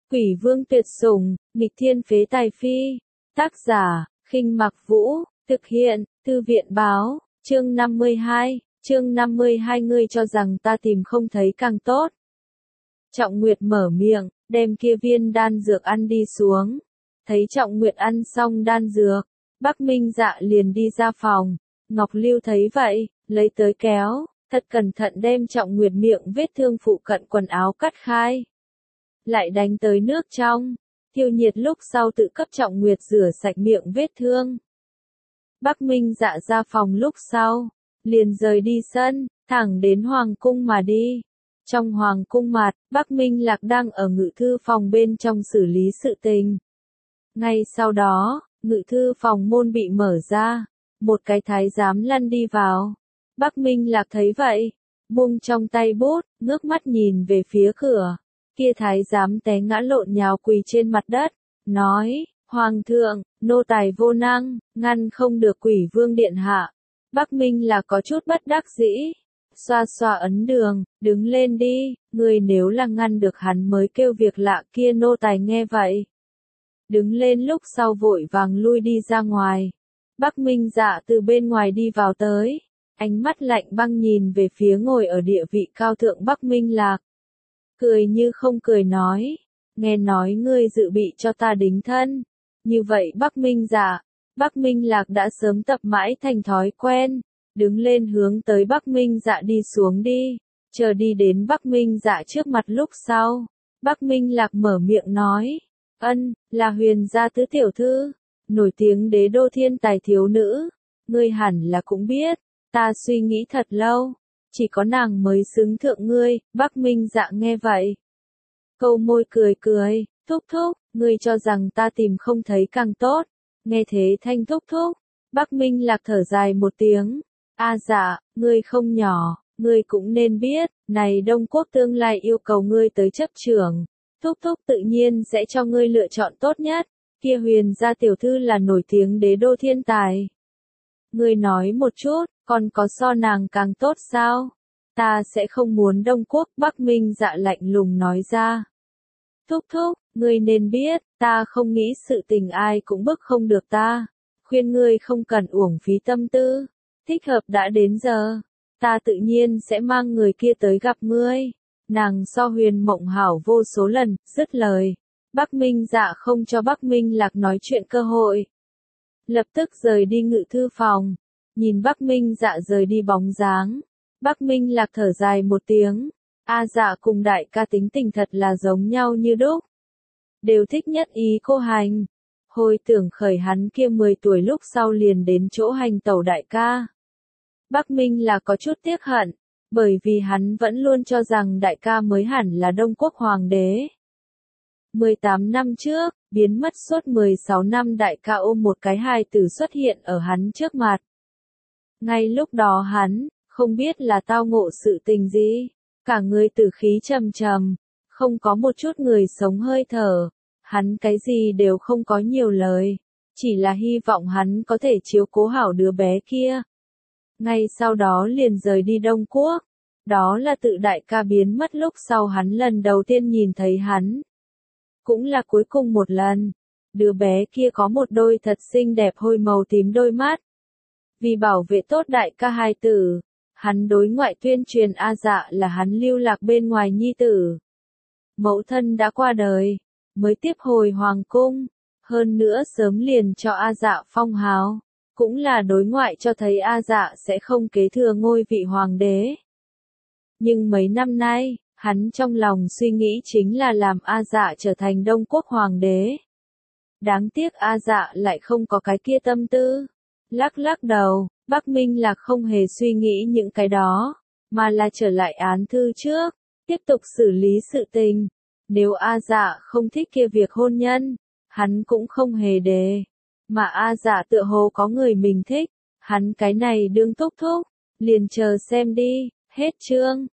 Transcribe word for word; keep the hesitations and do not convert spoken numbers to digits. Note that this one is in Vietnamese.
Quỷ vương tuyệt sủng, nghịch thiên phế tài phi. Tác giả, Khinh Mặc Vũ, thực hiện, Thư viện báo, chương năm mươi hai, chương năm mươi hai ngươi cho rằng ta tìm không thấy càng tốt. Trọng Nguyệt mở miệng, đem kia viên đan dược ăn đi xuống. Thấy Trọng Nguyệt ăn xong đan dược, Bắc Minh Dạ liền đi ra phòng. Ngọc Lưu thấy vậy, lấy tới kéo, thật cẩn thận đem Trọng Nguyệt miệng vết thương phụ cận quần áo cắt khai. Lại đánh tới nước trong, thiêu nhiệt lúc sau tự cấp Trọng Nguyệt rửa sạch miệng vết thương. Bắc Minh Dạ ra phòng lúc sau, liền rời đi sân, thẳng đến Hoàng cung mà đi. Trong Hoàng cung mặt, Bắc Minh Lạc đang ở ngự thư phòng bên trong xử lý sự tình. Ngay sau đó, ngự thư phòng môn bị mở ra, một cái thái giám lăn đi vào. Bắc Minh Lạc thấy vậy, buông trong tay bút, ngước mắt nhìn về phía cửa. Kia thái giám té ngã lộn nhào quỳ trên mặt đất, nói, Hoàng thượng, nô tài vô năng, ngăn không được Quỷ vương điện hạ. Bắc Minh Lạc có chút bất đắc dĩ, xoa xoa ấn đường, đứng lên đi, người nếu là ngăn được hắn mới kêu việc lạ. Kia nô tài nghe vậy, đứng lên lúc sau vội vàng lui đi ra ngoài. Bắc Minh Dạ từ bên ngoài đi vào tới, ánh mắt lạnh băng nhìn về phía ngồi ở địa vị cao thượng Bắc Minh Lạc. Cười như không cười nói, nghe nói ngươi dự bị cho ta đính thân. Như vậy Bắc Minh Dạ, Bắc Minh Lạc đã sớm tập mãi thành thói quen, đứng lên hướng tới Bắc Minh Dạ đi xuống đi, chờ đi đến Bắc Minh Dạ trước mặt lúc sau. Bắc Minh Lạc mở miệng nói, ân, là Huyền gia tứ tiểu thư, nổi tiếng đế đô thiên tài thiếu nữ, ngươi hẳn là cũng biết, ta suy nghĩ thật lâu, chỉ có nàng mới xứng thượng ngươi. Bắc Minh Dạ nghe vậy, câu môi cười cười, thúc thúc, ngươi cho rằng ta tìm không thấy càng tốt. Nghe thế thanh thúc thúc, Bắc Minh Lạc thở dài một tiếng, a dạ, ngươi không nhỏ, ngươi cũng nên biết, này Đông Quốc tương lai yêu cầu ngươi tới chấp trưởng, thúc thúc tự nhiên sẽ cho ngươi lựa chọn tốt nhất. Kia Huyền gia tiểu thư là nổi tiếng đế đô thiên tài, ngươi nói một chút, còn có so nàng càng tốt sao? Ta sẽ không muốn Đông Quốc. Bắc Minh Dạ lạnh lùng nói ra. Thúc thúc, ngươi nên biết, ta không nghĩ sự tình ai cũng bức không được ta. Khuyên ngươi không cần uổng phí tâm tư. Thích hợp đã đến giờ, ta tự nhiên sẽ mang người kia tới gặp ngươi. Nàng so Huyền Mộng hảo vô số lần. Dứt lời, Bắc Minh Dạ không cho Bắc Minh Lạc nói chuyện cơ hội, lập tức rời đi ngự thư phòng. Nhìn Bắc Minh Dạ rời đi bóng dáng, Bắc Minh Lạc thở dài một tiếng. A Dạ cùng đại ca tính tình thật là giống nhau như đúc, đều thích nhất ý cô hành. Hồi tưởng khởi hắn kia mười tuổi lúc sau liền đến chỗ hành tẩu đại ca, Bắc Minh Lạc có chút tiếc hận, bởi vì hắn vẫn luôn cho rằng đại ca mới hẳn là Đông Quốc hoàng đế. mười tám năm trước, biến mất suốt mười sáu năm đại ca ôm một cái hài tử xuất hiện ở hắn trước mặt. Ngay lúc đó hắn, không biết là tao ngộ sự tình gì, cả người tử khí trầm trầm, không có một chút người sống hơi thở. Hắn cái gì đều không có nhiều lời, chỉ là hy vọng hắn có thể chiếu cố hảo đứa bé kia. Ngay sau đó liền rời đi Đông Quốc. Đó là tự đại ca biến mất lúc sau hắn lần đầu tiên nhìn thấy hắn. Cũng là cuối cùng một lần. Đứa bé kia có một đôi thật xinh đẹp hôi màu tím đôi mắt. Vì bảo vệ tốt đại ca hài tử, hắn đối ngoại tuyên truyền A Dạ là hắn lưu lạc bên ngoài nhi tử. Mẫu thân đã qua đời, mới tiếp hồi hoàng cung, hơn nữa sớm liền cho A Dạ phong hào, cũng là đối ngoại cho thấy A Dạ sẽ không kế thừa ngôi vị hoàng đế. Nhưng mấy năm nay, hắn trong lòng suy nghĩ chính là làm A Dạ trở thành Đông Quốc hoàng đế. Đáng tiếc A Dạ lại không có cái kia tâm tư. Lắc lắc đầu, Bắc Minh Lạc không hề suy nghĩ những cái đó, mà là trở lại án thư trước, tiếp tục xử lý sự tình. Nếu A Dạ không thích kia việc hôn nhân, hắn cũng không hề đề. Mà A Dạ tựa hồ có người mình thích, hắn cái này đương thúc thúc, liền chờ xem đi. Hết chương.